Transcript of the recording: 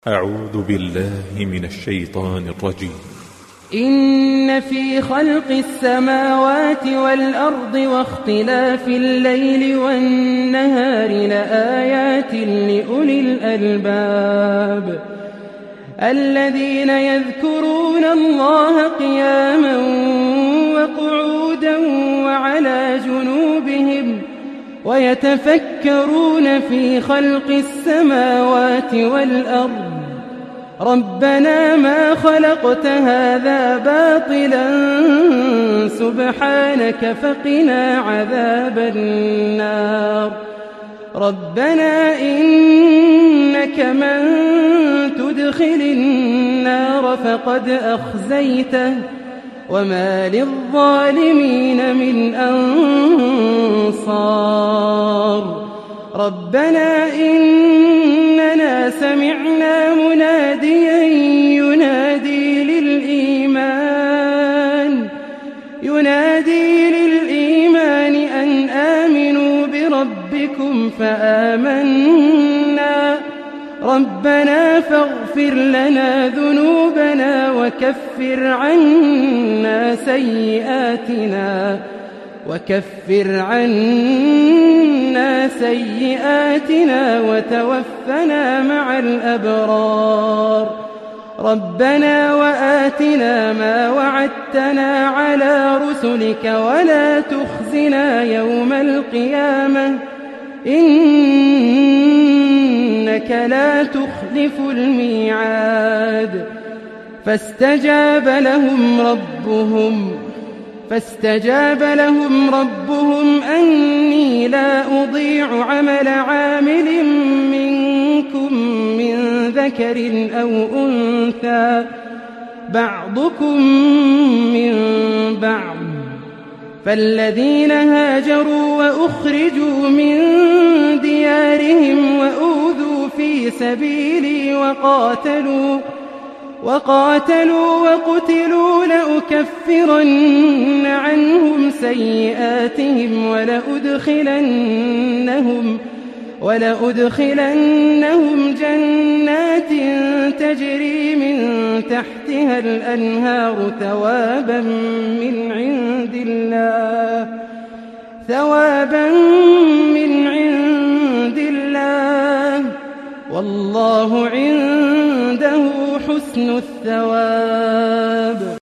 أعوذ بالله من الشيطان الرجيم. إن في خلق السماوات والأرض واختلاف الليل والنهار لآيات لأولي الألباب الذين يذكرون الله قياما وقعودا وعلى جنوبهم ويتفكرون في خلق السماوات والأرض ربنا ما خلقت هذا باطلا سبحانك فقنا عذاب النار ربنا إنك من تدخل النار فقد أخزيته وما للظالمين من أنصار ربنا إننا سمعنا مناديا ينادي للإيمان أن آمنوا بربكم فآمنا ربنا فاغفر لنا ذنوبنا وكفر عنا سيئاتنا وتوفنا مع الأبرار ربنا وآتنا ما وعدتنا على رسلك ولا تخزنا يوم القيامة إنك لا تخلف الميعاد فاستجاب لهم ربهم أني لا أضيع عمل عامل منكم من ذكر أو أنثى بعضكم من بعض فالذين هاجروا وأخرجوا من ديارهم وأوذوا في سبيلي وقاتلوا وقتلوا لأكفرن عنهم سيئاتهم ولأدخلنهم جنات تجري من تحتها الأنهار ثوابا من عند الله والله عنده حسن الثواب.